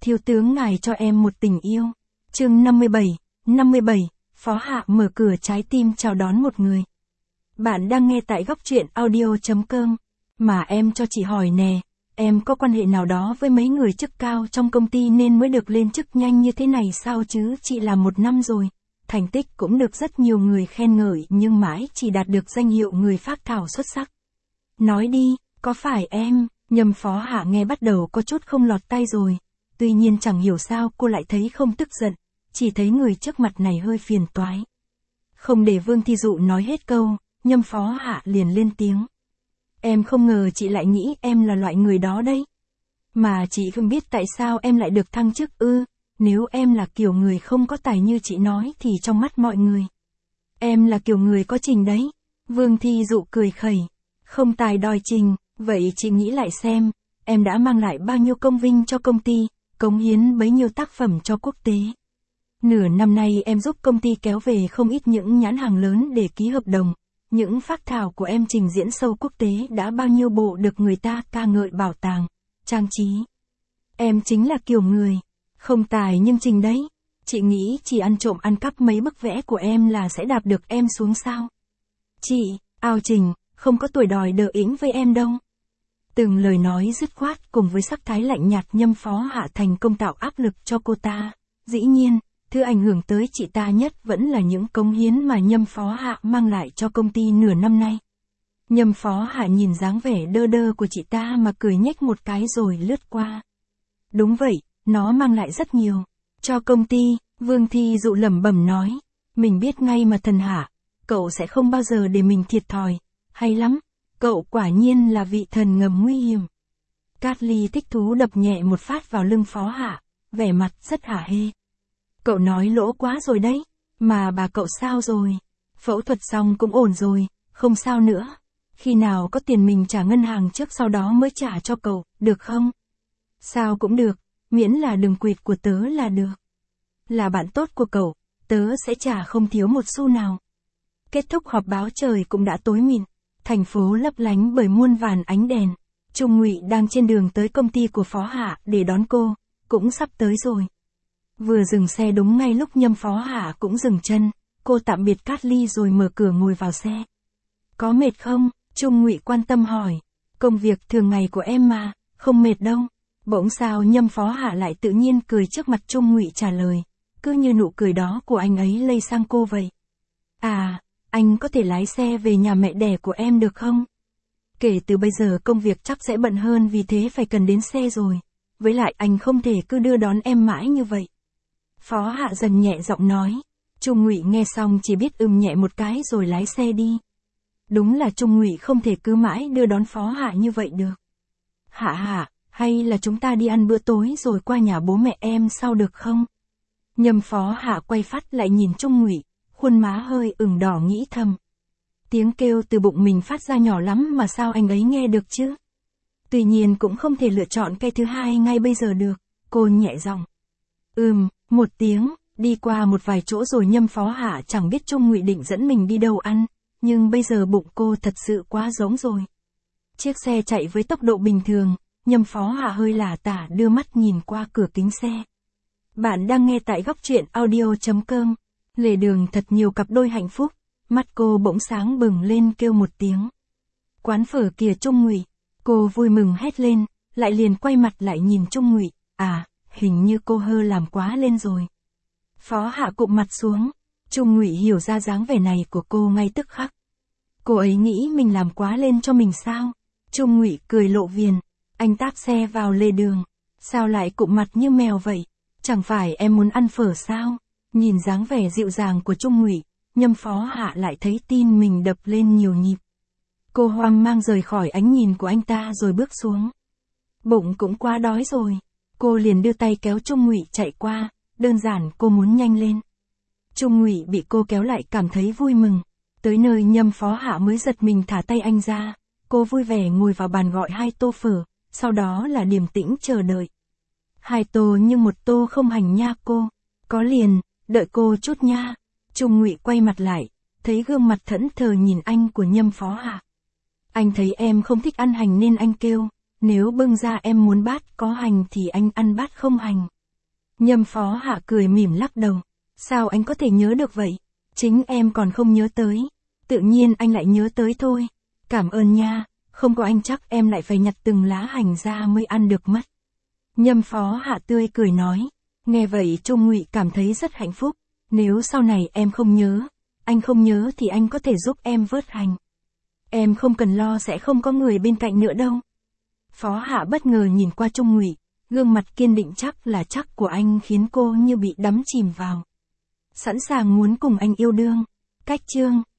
Thiếu tướng ngài cho em một tình yêu. Chương 57, Phó Hạ mở cửa trái tim chào đón một người. Bạn đang nghe tại góc truyện audio.com. Mà em cho chị hỏi nè, em có quan hệ nào đó với mấy người chức cao trong công ty nên mới được lên chức nhanh như thế này sao chứ? Chị làm 1 năm rồi, thành tích cũng được rất nhiều người khen ngợi nhưng mãi chỉ đạt được danh hiệu người phác thảo xuất sắc. Nói đi, có phải em? Nhâm Phó Hạ nghe bắt đầu có chút không lọt tai rồi. Tuy nhiên chẳng hiểu sao cô lại thấy không tức giận, chỉ thấy người trước mặt này hơi phiền toái. Không để Vương Thi Dụ nói hết câu, Nhâm Phó Hạ liền lên tiếng. Em không ngờ chị lại nghĩ em là loại người đó đấy. Mà chị không biết tại sao em lại được thăng chức ư? Nếu em là kiểu người không có tài như chị nói thì trong mắt mọi người, em là kiểu người có trình đấy. Vương Thi Dụ cười khẩy. Không tài đòi trình, vậy chị nghĩ lại xem, em đã mang lại bao nhiêu công vinh cho công ty, cống hiến bấy nhiêu tác phẩm cho quốc tế. Nửa năm nay em giúp công ty kéo về không ít những nhãn hàng lớn để ký hợp đồng. Những phác thảo của em trình diễn sâu quốc tế đã bao nhiêu bộ được người ta ca ngợi bảo tàng, trang trí. Em chính là kiểu người, không tài nhưng trình đấy. Chị nghĩ chỉ ăn trộm ăn cắp mấy bức vẽ của em là sẽ đạp được em xuống sao? Chị, ao trình, không có tuổi đòi đờ ĩnh với em đâu. Từng lời nói dứt khoát cùng với sắc thái lạnh nhạt Nhâm Phó Hạ thành công tạo áp lực cho cô ta. Dĩ nhiên, thứ ảnh hưởng tới chị ta nhất vẫn là những cống hiến mà Nhâm Phó Hạ mang lại cho công ty nửa năm nay. Nhâm Phó Hạ nhìn dáng vẻ đơ đơ của chị ta mà cười nhếch một cái rồi lướt qua. Đúng vậy, nó mang lại rất nhiều. Cho công ty, Vương Thi Dụ lẩm bẩm nói. Mình biết ngay mà thần Hạ, cậu sẽ không bao giờ để mình thiệt thòi. Hay lắm, cậu quả nhiên là vị thần ngầm nguy hiểm. Cát Ly thích thú đập nhẹ một phát vào lưng Phó Hạ, vẻ mặt rất hả hê. Cậu nói lỗ quá rồi đấy, mà bà cậu sao rồi? Phẫu thuật xong cũng ổn rồi, không sao nữa. Khi nào có tiền mình trả ngân hàng trước sau đó mới trả cho cậu, được không? Sao cũng được, miễn là đừng quỵt của tớ là được. Là bạn tốt của cậu, tớ sẽ trả không thiếu một xu nào. Kết thúc họp báo trời cũng đã tối mịn, thành phố lấp lánh bởi muôn vàn ánh đèn. Trung Ngụy đang trên đường tới công ty của Phó Hạ để đón cô, cũng sắp tới rồi. Vừa dừng xe đúng ngay lúc Nhâm Phó Hạ cũng dừng chân, cô tạm biệt Cát Ly rồi mở cửa ngồi vào xe. Có mệt không? Trung Ngụy quan tâm hỏi. Công việc thường ngày của em mà, không mệt đâu. Bỗng sao Nhâm Phó Hạ lại tự nhiên cười trước mặt Trung Ngụy trả lời, cứ như nụ cười đó của anh ấy lây sang cô vậy. À, anh có thể lái xe về nhà mẹ đẻ của em được không? Kể từ bây giờ công việc chắc sẽ bận hơn vì thế phải cần đến xe rồi. Với lại anh không thể cứ đưa đón em mãi như vậy. Phó Hạ dần nhẹ giọng nói. Trung Ngụy nghe xong chỉ biết nhẹ một cái rồi lái xe đi. Đúng là Trung Ngụy không thể cứ mãi đưa đón Phó Hạ như vậy được. Hạ, hay là chúng ta đi ăn bữa tối rồi qua nhà bố mẹ em sau được không? Nhâm Phó Hạ quay phát lại nhìn Trung Ngụy, khuôn má hơi ửng đỏ nghĩ thầm. Tiếng kêu từ bụng mình phát ra nhỏ lắm mà sao anh ấy nghe được chứ? Tuy nhiên cũng không thể lựa chọn cái thứ hai ngay bây giờ được, cô nhẹ giọng. Một tiếng, đi qua một vài chỗ rồi Nhâm Phó Hạ chẳng biết Trung Ngụy định dẫn mình đi đâu ăn, nhưng bây giờ bụng cô thật sự quá giống rồi. Chiếc xe chạy với tốc độ bình thường, Nhâm Phó Hạ hơi lả tả đưa mắt nhìn qua cửa kính xe. Bạn đang nghe tại góc truyện audio.com. Lề đường thật nhiều cặp đôi hạnh phúc, mắt cô bỗng sáng bừng lên kêu một tiếng. Quán phở kìa Trung Ngụy, cô vui mừng hét lên, lại liền quay mặt lại nhìn Trung Ngụy, hình như cô hơ làm quá lên rồi. Phó Hạ cụm mặt xuống, Trung Ngụy hiểu ra dáng vẻ này của cô ngay tức khắc. Cô ấy nghĩ mình làm quá lên cho mình sao? Trung Ngụy cười lộ viền, anh táp xe vào lề đường, sao lại cụm mặt như mèo vậy? Chẳng phải em muốn ăn phở sao? Nhìn dáng vẻ dịu dàng của Trung Ngụy, Nhâm Phó Hạ lại thấy tim mình đập lên nhiều nhịp. Cô hoang mang rời khỏi ánh nhìn của anh ta rồi bước xuống. Bụng cũng quá đói rồi. Cô liền đưa tay kéo Trung Ngụy chạy qua, đơn giản cô muốn nhanh lên. Trung Ngụy bị cô kéo lại cảm thấy vui mừng. Tới nơi Nhâm Phó Hạ mới giật mình thả tay anh ra. Cô vui vẻ ngồi vào bàn gọi 2 tô phở, sau đó là điềm tĩnh chờ đợi. 2 tô nhưng 1 tô không hành nha cô. Có liền, đợi cô chút nha. Trung Ngụy quay mặt lại, thấy gương mặt thẫn thờ nhìn anh của Nhâm Phó Hạ. Anh thấy em không thích ăn hành nên anh kêu, Nếu bưng ra em muốn bát có hành thì anh ăn bát không hành. Nhâm Phó Hạ cười mỉm lắc đầu. Sao anh có thể nhớ được vậy? Chính em còn không nhớ tới. Tự nhiên anh lại nhớ tới thôi. Cảm ơn nha, không có anh chắc em lại phải nhặt từng lá hành ra mới ăn được mất. Nhâm Phó Hạ tươi cười nói. Nghe vậy Trung Ngụy cảm thấy rất hạnh phúc. Nếu sau này em không nhớ, anh không nhớ thì anh có thể giúp em vớt hành. Em không cần lo sẽ không có người bên cạnh nữa đâu. Phó Hạ bất ngờ nhìn qua Trung Ngụy, gương mặt kiên định chắc là chắc của anh khiến cô như bị đắm chìm vào. Sẵn sàng muốn cùng anh yêu đương. Cách chương